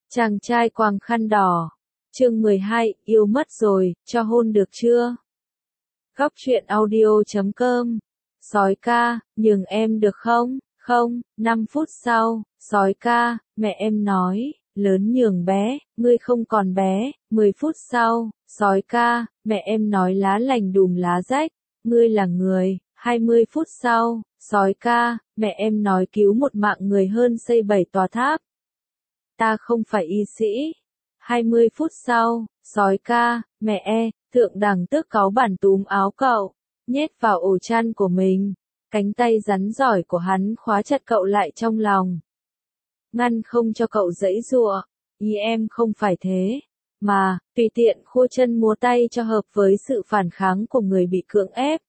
Chàng trai quàng khăn đỏ. Chương 12, yêu mất rồi, cho hôn được chưa? Góc truyện audio.com. Sói ca, nhường em được không? Không, 5 phút sau, sói ca, mẹ em nói, lớn nhường bé, ngươi không còn bé. 10 phút sau, sói ca, mẹ em nói lá lành đùm lá rách, ngươi là người. 20 phút sau, sói ca, mẹ em nói cứu một mạng người hơn xây 7 tòa tháp. Ta không phải y sĩ. 20 phút sau, sói ca, mẹ thượng đẳng tước cáu bản túm áo cậu, nhét vào ổ chăn của mình. Cánh tay rắn giỏi của hắn khóa chặt cậu lại trong lòng. Ngăn không cho cậu giãy giụa. Ý em không phải thế. Mà, tùy tiện khua chân múa tay cho hợp với sự phản kháng của người bị cưỡng ép.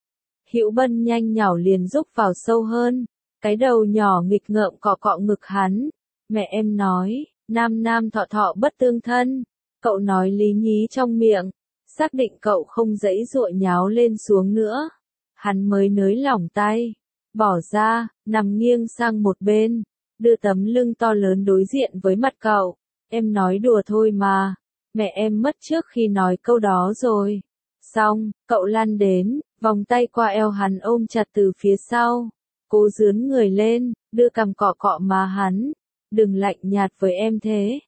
Hữu Bân nhanh nhảu liền rúc vào sâu hơn. Cái đầu nhỏ nghịch ngợm cọ cọ ngực hắn. Mẹ em nói, nam nam thọ thọ bất tương thân. Cậu nói lý nhí trong miệng. Xác định cậu không giãy giụa nháo lên xuống nữa. Hắn mới nới lỏng tay. Bỏ ra, nằm nghiêng sang một bên. Đưa tấm lưng to lớn đối diện với mặt cậu. Em nói đùa thôi mà. Mẹ em mất trước khi nói câu đó rồi. Xong, cậu lăn đến, vòng tay qua eo hắn ôm chặt từ phía sau. Cố dướn người lên, đưa cằm cọ cọ má hắn. Đừng lạnh nhạt với em thế.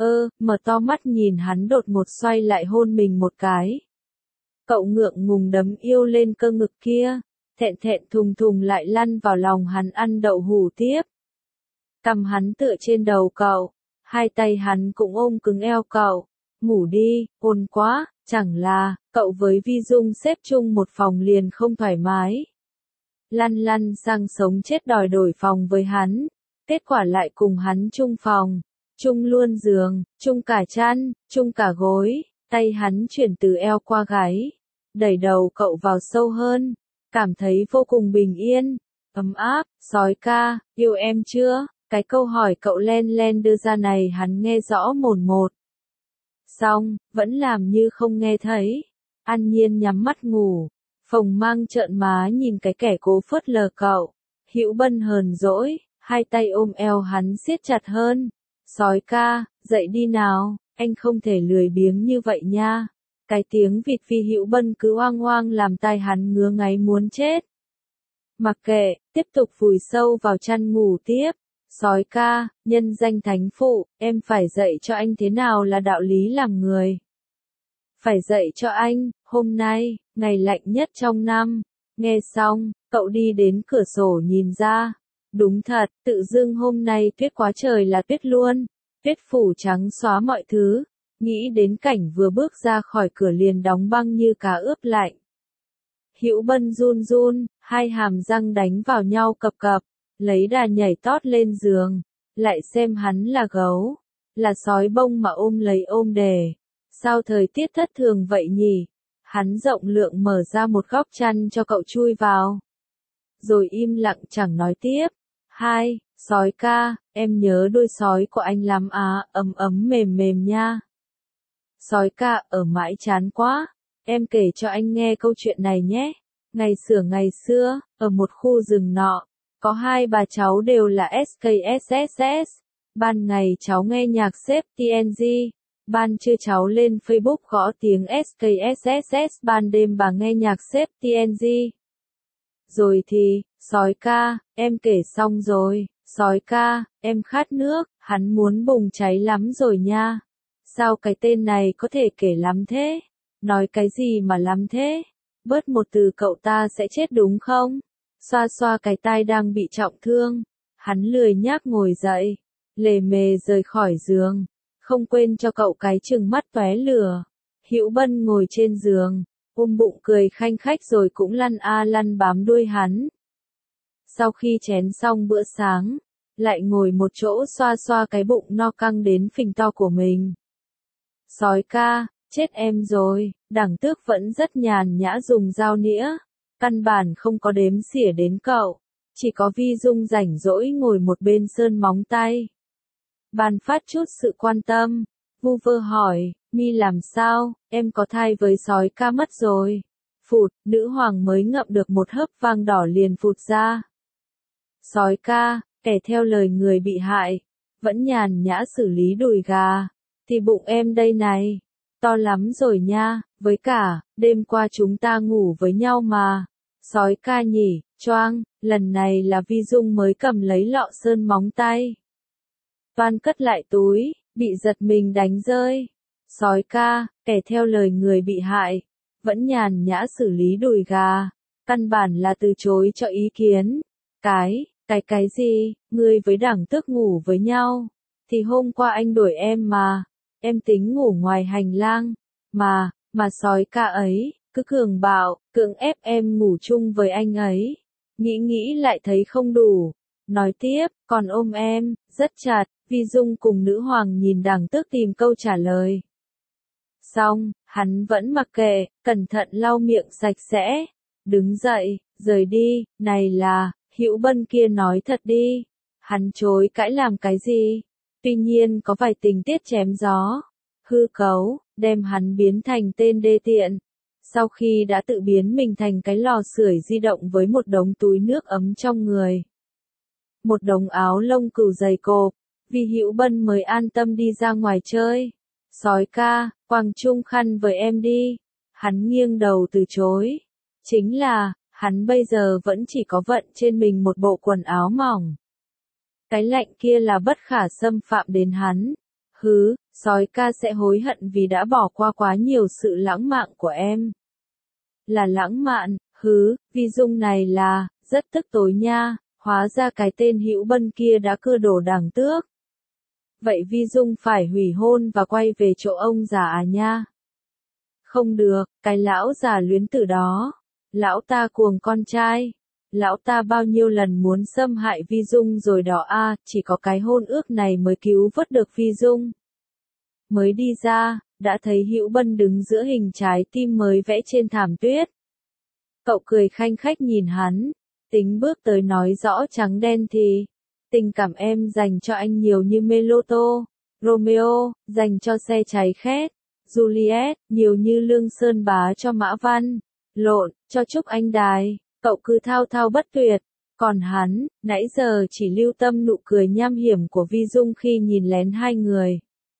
Mở to mắt nhìn hắn đột ngột xoay lại hôn mình một cái. Cậu ngượng ngùng đấm yêu lên cơ ngực kia. Thẹn thẹn thùng thùng lại lăn vào lòng hắn ăn đậu hủ tiếp. Cằm hắn tựa trên đầu cậu. Hai tay hắn cũng ôm cứng eo cậu. Ngủ đi, ôn quá, chẳng là, cậu với Vi Dung xếp chung một phòng liền không thoải mái. Lăn lăn sang sống chết đòi đổi phòng với hắn. Kết quả lại cùng hắn chung phòng. Chung luôn giường, chung cả chăn, chung cả gối. Tay hắn chuyển từ eo qua gáy. Đẩy đầu cậu vào sâu hơn. Cảm thấy vô cùng bình yên. Ấm áp, sói ca, yêu em chưa? Cái câu hỏi cậu len len đưa ra này hắn nghe rõ mồn một. Xong, vẫn làm như không nghe thấy. An Nhiên nhắm mắt ngủ. Phồng Mang trợn má nhìn cái kẻ cố phớt lờ cậu. Hữu Bân hờn dỗi, hai tay ôm eo hắn siết chặt hơn. Sói ca, dậy đi nào, anh không thể lười biếng như vậy nha. Cái tiếng vịt phi Hữu Bân cứ oang oang làm tai hắn ngứa ngáy muốn chết. Mặc kệ, tiếp tục vùi sâu vào chăn ngủ tiếp. Sói ca, nhân danh thánh phụ, em phải dạy cho anh thế nào là đạo lý làm người. Phải dạy cho anh, hôm nay, ngày lạnh nhất trong năm. Nghe xong, cậu đi đến cửa sổ nhìn ra. Đúng thật, tự dưng hôm nay tuyết quá trời là tuyết luôn. Tuyết phủ trắng xóa mọi thứ. Nghĩ đến cảnh vừa bước ra khỏi cửa liền đóng băng như cá ướp lạnh. Hữu Bân run run, hai hàm răng đánh vào nhau cập cập. Lấy đà nhảy tót lên giường. Lại xem hắn là gấu. Là sói bông mà ôm lấy ôm đề. Sao thời tiết thất thường vậy nhỉ? Hắn rộng lượng mở ra một góc chăn cho cậu chui vào. Rồi im lặng chẳng nói tiếp. Hai, sói ca, em nhớ đôi sói của anh lắm ấm ấm mềm mềm nha. Sói ca, ở mãi chán quá. Em kể cho anh nghe câu chuyện này nhé. Ngày xưa, ở một khu rừng nọ, có hai bà cháu đều là SKSSS. Ban ngày cháu nghe nhạc xếp TNG. Ban trưa cháu lên Facebook gõ tiếng SKSSS. Ban đêm bà nghe nhạc xếp TNG. Rồi thì, sói ca, em kể xong rồi. Sói ca, em khát nước, hắn muốn bùng cháy lắm rồi nha. Sao cái tên này có thể kể lắm thế? Nói cái gì mà lắm thế? Bớt một từ cậu ta sẽ chết đúng không? Xoa xoa cái tai đang bị trọng thương. Hắn lười nhác ngồi dậy. Lề mề rời khỏi giường. Không quên cho cậu cái trừng mắt tóe lửa. Hữu Bân ngồi trên giường. Ôm bụng cười khanh khách rồi cũng lăn lăn bám đuôi hắn. Sau khi chén xong bữa sáng. Lại ngồi một chỗ xoa xoa cái bụng no căng đến phình to của mình. Sói ca, chết em rồi. Đẳng tước vẫn rất nhàn nhã dùng dao nĩa. Căn bản không có đếm xỉa đến cậu. Chỉ có Vi Dung rảnh rỗi ngồi một bên sơn móng tay. Ban phát chút sự quan tâm. Vu vơ hỏi, mi làm sao, em có thai với sói ca mất rồi. Phụt, nữ hoàng mới ngậm được một hớp vang đỏ liền phụt ra. Sói ca, kể theo lời người bị hại. vẫn nhàn nhã xử lý đùi gà, thì bụng em đây này, to lắm rồi nha, với cả, đêm qua chúng ta ngủ với nhau mà. Sói ca nhỉ, choang, lần này là Vi Dung mới cầm lấy lọ sơn móng tay. Toan cất lại túi, bị giật mình đánh rơi. Sói ca, kể theo lời người bị hại, vẫn nhàn nhã xử lý đùi gà, căn bản là từ chối cho ý kiến. Cái gì, ngươi với Đẳng Tước ngủ với nhau, thì hôm qua anh đuổi em mà, em tính ngủ ngoài hành lang, mà sói ca ấy, cứ cường bạo, cưỡng ép em ngủ chung với anh ấy. Nghĩ lại thấy không đủ. Nói tiếp, còn ôm em, rất chặt, Vi Dung cùng nữ hoàng nhìn Đẳng Tước tìm câu trả lời. Xong, hắn vẫn mặc kệ, cẩn thận lau miệng sạch sẽ, đứng dậy, rời đi, này là, Hữu Bân kia nói thật đi, hắn chối cãi làm cái gì, tuy nhiên có vài tình tiết chém gió, hư cấu, đem hắn biến thành tên đê tiện, sau khi đã tự biến mình thành cái lò sưởi di động với một đống túi nước ấm trong người. Một đống áo lông cừu dày cộp, vì Hữu Bân mới an tâm đi ra ngoài chơi. Sói ca, quàng chung khăn với em đi. Hắn nghiêng đầu từ chối. Chính là, hắn bây giờ vẫn chỉ có vận trên mình một bộ quần áo mỏng. Cái lạnh kia là bất khả xâm phạm đến hắn. Sói ca sẽ hối hận vì đã bỏ qua quá nhiều sự lãng mạn của em. Là lãng mạn, Vi Dung này là, rất tức tối nha, hóa ra cái tên Hữu Bân kia đã cưa đổ Đẳng Tước. Vậy Vi Dung phải hủy hôn và quay về chỗ ông già à nha? Không được, cái lão già luyến tử đó. Lão ta cuồng con trai. Lão ta bao nhiêu lần muốn xâm hại Vi Dung rồi đó a, chỉ có cái hôn ước này mới cứu vớt được Vi Dung. Mới đi ra, đã thấy Hữu Bân đứng giữa hình trái tim mới vẽ trên thảm tuyết. Cậu cười khanh khách nhìn hắn, tính bước tới nói rõ trắng đen thì, tình cảm em dành cho anh nhiều như Meloto, Romeo, dành cho xe cháy khét, Juliet, nhiều như Lương Sơn Bá cho Mã Văn, Lộn, cho Trúc Anh Đài, cậu cứ thao thao bất tuyệt, còn hắn, nãy giờ chỉ lưu tâm nụ cười nham hiểm của Vi Dung khi nhìn lén hai người.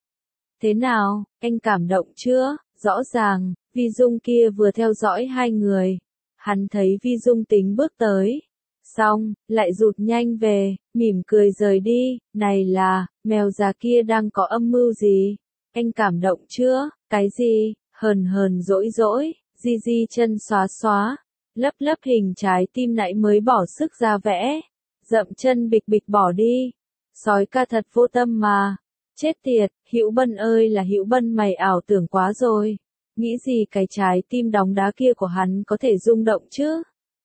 Thế nào, anh cảm động chưa? Rõ ràng, Vi Dung kia vừa theo dõi hai người. Hắn thấy Vi Dung tính bước tới. Xong, lại rụt nhanh về, mỉm cười rời đi. Này là, mèo già kia đang có âm mưu gì? Anh cảm động chưa? Cái gì? Hờn dỗi, di chân xóa. Lấp hình trái tim nãy mới bỏ sức ra vẽ. Dậm chân bịch bỏ đi. Sói ca thật vô tâm mà. Chết tiệt, Hữu Bân ơi là Hữu Bân, mày ảo tưởng quá rồi. Nghĩ gì cái trái tim đóng đá kia của hắn có thể rung động chứ?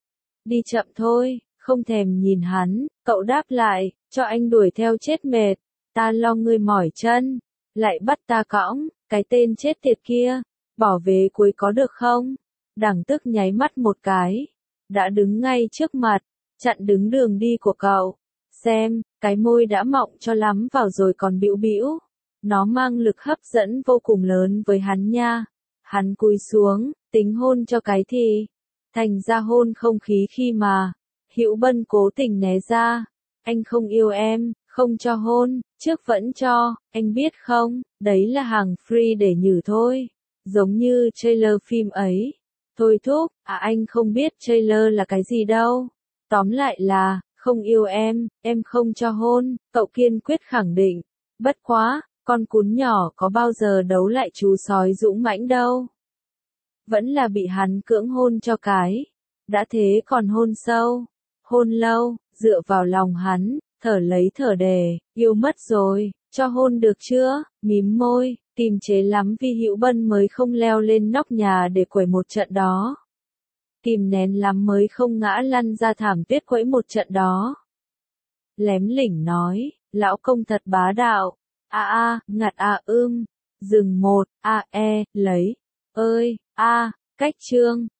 Đi chậm thôi, không thèm nhìn hắn, cậu đáp lại, cho anh đuổi theo chết mệt, ta lo ngươi mỏi chân, lại bắt ta cõng, cái tên chết tiệt kia, bỏ về cuối có được không? Đẳng Tước nháy mắt một cái, đã đứng ngay trước mặt, chặn đứng đường đi của cậu. Xem, cái môi đã mọng cho lắm vào rồi còn bĩu. Nó mang lực hấp dẫn vô cùng lớn với hắn nha. Hắn cúi xuống, tính hôn cho cái thì. Thành ra hôn không khí khi mà. Hữu Bân cố tình né ra. Anh không yêu em, không cho hôn, trước vẫn cho, anh biết không, đấy là hàng free để nhử thôi. Giống như trailer phim ấy. Thôi thúc, anh không biết trailer là cái gì đâu. Tóm lại là, không yêu em không cho hôn, cậu kiên quyết khẳng định. Bất quá, con cún nhỏ có bao giờ đấu lại chú sói dũng mãnh đâu. Vẫn là bị hắn cưỡng hôn cho cái. Đã thế còn hôn sâu, hôn lâu, dựa vào lòng hắn, thở lấy thở đè, yêu mất rồi, cho hôn được chưa, mím môi, kiềm chế lắm vì Hữu Bân mới không leo lên nóc nhà để quẩy một trận đó. Kìm nén lắm mới không ngã lăn ra thảm tuyết quẫy một trận đó. Lém lỉnh nói, lão công thật bá đạo. Ngặt dừng một, lấy, ơi, cách chương.